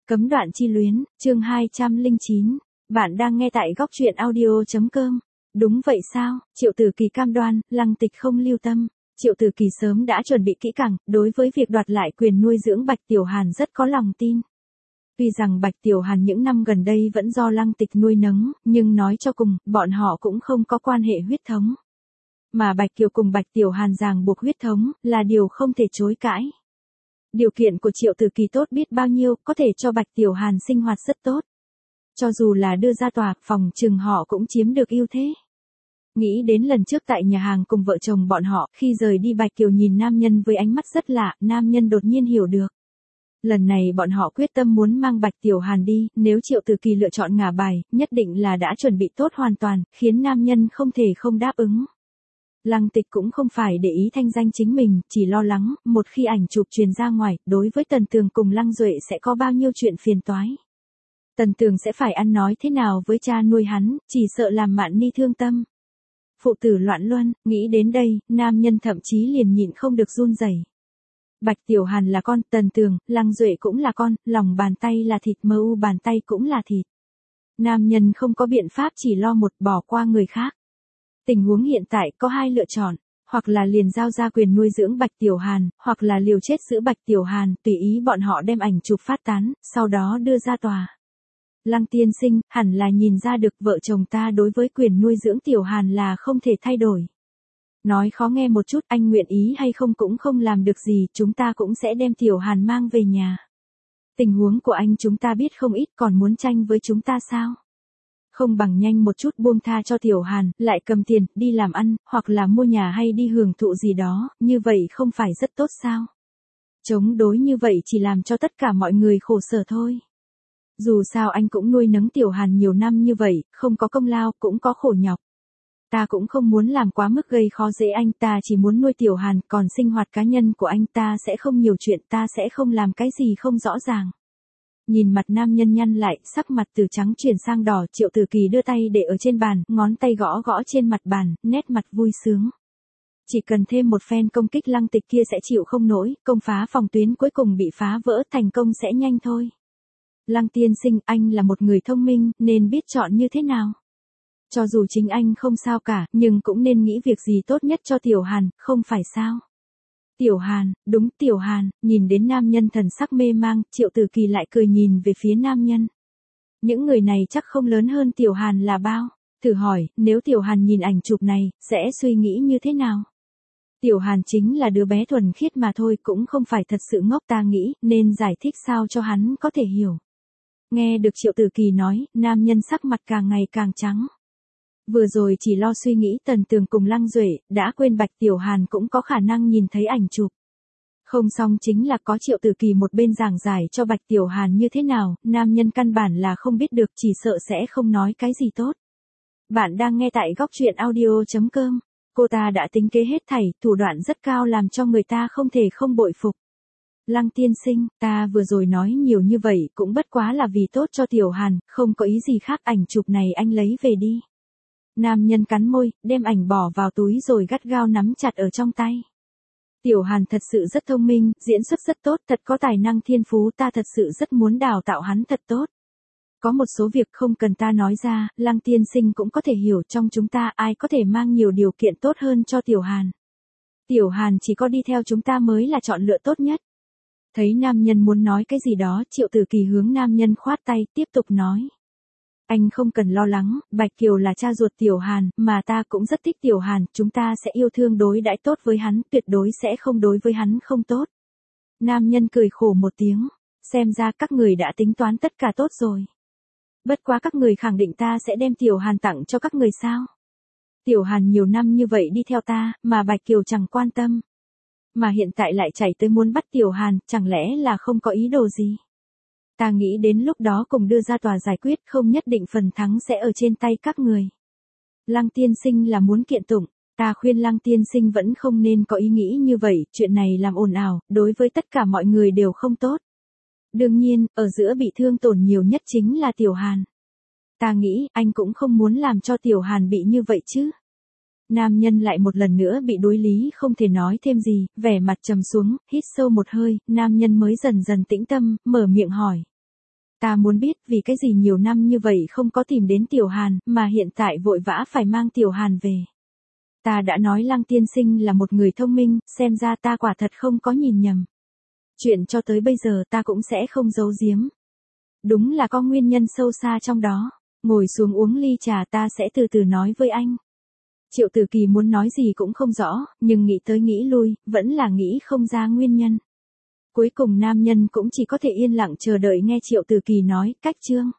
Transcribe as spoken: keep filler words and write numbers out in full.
Cấm đoạn chi luyến, chương hai trăm lẻ chín. Bạn đang nghe tại góc truyện audio.com. Đúng vậy sao? Triệu Tử Kỳ cam đoan, Lăng Tịch không lưu tâm. Triệu Tử Kỳ sớm đã chuẩn bị kỹ càng, đối với việc đoạt lại quyền nuôi dưỡng Bạch Tiểu Hàn rất có lòng tin. Tuy rằng Bạch Tiểu Hàn những năm gần đây vẫn do Lăng Tịch nuôi nấng, nhưng nói cho cùng, bọn họ cũng không có quan hệ huyết thống. Mà Bạch Kiều cùng Bạch Tiểu Hàn ràng buộc huyết thống, là điều không thể chối cãi. Điều kiện của Triệu Tử Kỳ tốt biết bao nhiêu, có thể cho Bạch Tiểu Hàn sinh hoạt rất tốt. Cho dù là đưa ra tòa, phòng trừng họ cũng chiếm được ưu thế. Nghĩ đến lần trước tại nhà hàng cùng vợ chồng bọn họ, khi rời đi Bạch Kiều nhìn nam nhân với ánh mắt rất lạ, nam nhân đột nhiên hiểu được. Lần này bọn họ quyết tâm muốn mang Bạch Tiểu Hàn đi, nếu Triệu Tử Kỳ lựa chọn ngả bài, nhất định là đã chuẩn bị tốt hoàn toàn, khiến nam nhân không thể không đáp ứng. Lăng Tịch cũng không phải để ý thanh danh chính mình, chỉ lo lắng, một khi ảnh chụp truyền ra ngoài, đối với Tần Tường cùng Lăng Duệ sẽ có bao nhiêu chuyện phiền toái. Tần Tường sẽ phải ăn nói thế nào với cha nuôi hắn, chỉ sợ làm Mạn Ni thương tâm. Phụ tử loạn luân, nghĩ đến đây, nam nhân thậm chí liền nhịn không được run rẩy. Bạch Tiểu Hàn là con, Tần Tường, Lăng Duệ cũng là con, lòng bàn tay là thịt, mơ u bàn tay cũng là thịt. Nam nhân không có biện pháp chỉ lo một, bỏ qua người khác. Tình huống hiện tại có hai lựa chọn, hoặc là liền giao ra quyền nuôi dưỡng Bạch Tiểu Hàn, hoặc là liều chết giữ Bạch Tiểu Hàn, tùy ý bọn họ đem ảnh chụp phát tán, sau đó đưa ra tòa. Lăng tiên sinh, hẳn là nhìn ra được vợ chồng ta đối với quyền nuôi dưỡng Tiểu Hàn là không thể thay đổi. Nói khó nghe một chút, anh nguyện ý hay không cũng không làm được gì, chúng ta cũng sẽ đem Tiểu Hàn mang về nhà. Tình huống của anh chúng ta biết không ít, còn muốn tranh với chúng ta sao? Không bằng nhanh một chút buông tha cho Tiểu Hàn, lại cầm tiền, đi làm ăn, hoặc là mua nhà hay đi hưởng thụ gì đó, như vậy không phải rất tốt sao? Chống đối như vậy chỉ làm cho tất cả mọi người khổ sở thôi. Dù sao anh cũng nuôi nấng Tiểu Hàn nhiều năm như vậy, không có công lao, cũng có khổ nhọc. Ta cũng không muốn làm quá mức gây khó dễ anh, ta chỉ muốn nuôi Tiểu Hàn, còn sinh hoạt cá nhân của anh ta sẽ không nhiều chuyện, ta sẽ không làm cái gì không rõ ràng. Nhìn mặt nam nhân nhăn lại, sắc mặt từ trắng chuyển sang đỏ, Triệu Tử Kỳ đưa tay để ở trên bàn, ngón tay gõ gõ trên mặt bàn, nét mặt vui sướng. Chỉ cần thêm một phen công kích Lăng Tịch kia sẽ chịu không nổi, công phá phòng tuyến cuối cùng bị phá vỡ, thành công sẽ nhanh thôi. Lăng tiên sinh, anh là một người thông minh, nên biết chọn như thế nào. Cho dù chính anh không sao cả, nhưng cũng nên nghĩ việc gì tốt nhất cho Tiểu Hàn, không phải sao? Tiểu Hàn, đúng Tiểu Hàn, nhìn đến nam nhân thần sắc mê mang, Triệu Tử Kỳ lại cười nhìn về phía nam nhân. Những người này chắc không lớn hơn Tiểu Hàn là bao, thử hỏi, nếu Tiểu Hàn nhìn ảnh chụp này, sẽ suy nghĩ như thế nào? Tiểu Hàn chính là đứa bé thuần khiết mà thôi, cũng không phải thật sự ngốc, ta nghĩ, nên giải thích sao cho hắn có thể hiểu. Nghe được Triệu Tử Kỳ nói, nam nhân sắc mặt càng ngày càng trắng. Vừa rồi chỉ lo suy nghĩ Tần Tường cùng Lăng Duệ, đã quên Bạch Tiểu Hàn cũng có khả năng nhìn thấy ảnh chụp. Không xong chính là có Triệu Tử Kỳ một bên giảng giải cho Bạch Tiểu Hàn như thế nào, nam nhân căn bản là không biết được, chỉ sợ sẽ không nói cái gì tốt. Bạn đang nghe tại góc truyện audio.com. Cô ta đã tính kế hết thảy, thủ đoạn rất cao làm cho người ta không thể không bội phục. Lăng tiên sinh, ta vừa rồi nói nhiều như vậy cũng bất quá là vì tốt cho Tiểu Hàn, không có ý gì khác, ảnh chụp này anh lấy về đi. Nam nhân cắn môi, đem ảnh bỏ vào túi rồi gắt gao nắm chặt ở trong tay. Tiểu Hàn thật sự rất thông minh, diễn xuất rất tốt, thật có tài năng thiên phú, ta thật sự rất muốn đào tạo hắn thật tốt. Có một số việc không cần ta nói ra, Lăng tiên sinh cũng có thể hiểu, trong chúng ta ai có thể mang nhiều điều kiện tốt hơn cho Tiểu Hàn. Tiểu Hàn chỉ có đi theo chúng ta mới là chọn lựa tốt nhất. Thấy nam nhân muốn nói cái gì đó, Triệu Tử Kỳ hướng nam nhân khoát tay, tiếp tục nói. Anh không cần lo lắng, Bạch Kiều là cha ruột Tiểu Hàn, mà ta cũng rất thích Tiểu Hàn, chúng ta sẽ yêu thương đối đãi tốt với hắn, tuyệt đối sẽ không đối với hắn không tốt. Nam nhân cười khổ một tiếng, xem ra các người đã tính toán tất cả tốt rồi. Bất quá các người khẳng định ta sẽ đem Tiểu Hàn tặng cho các người sao? Tiểu Hàn nhiều năm như vậy đi theo ta, mà Bạch Kiều chẳng quan tâm. Mà hiện tại lại chạy tới muốn bắt Tiểu Hàn, chẳng lẽ là không có ý đồ gì? Ta nghĩ đến lúc đó cùng đưa ra tòa giải quyết, không nhất định phần thắng sẽ ở trên tay các người. Lăng tiên sinh là muốn kiện tụng, ta khuyên Lăng tiên sinh vẫn không nên có ý nghĩ như vậy, chuyện này làm ồn ào, đối với tất cả mọi người đều không tốt. Đương nhiên, ở giữa bị thương tổn nhiều nhất chính là Tiểu Hàn. Ta nghĩ, anh cũng không muốn làm cho Tiểu Hàn bị như vậy chứ. Nam nhân lại một lần nữa bị đối lý không thể nói thêm gì, vẻ mặt trầm xuống, hít sâu một hơi, nam nhân mới dần dần tĩnh tâm, mở miệng hỏi. Ta muốn biết vì cái gì nhiều năm như vậy không có tìm đến Tiểu Hàn, mà hiện tại vội vã phải mang Tiểu Hàn về. Ta đã nói Lăng tiên sinh là một người thông minh, xem ra ta quả thật không có nhìn nhầm. Chuyện cho tới bây giờ ta cũng sẽ không giấu giếm. Đúng là có nguyên nhân sâu xa trong đó. Ngồi xuống uống ly trà, ta sẽ từ từ nói với anh. Triệu Tử Kỳ muốn nói gì cũng không rõ, nhưng nghĩ tới nghĩ lui, vẫn là nghĩ không ra nguyên nhân. Cuối cùng nam nhân cũng chỉ có thể yên lặng chờ đợi nghe Triệu Tử Kỳ nói, cách chương.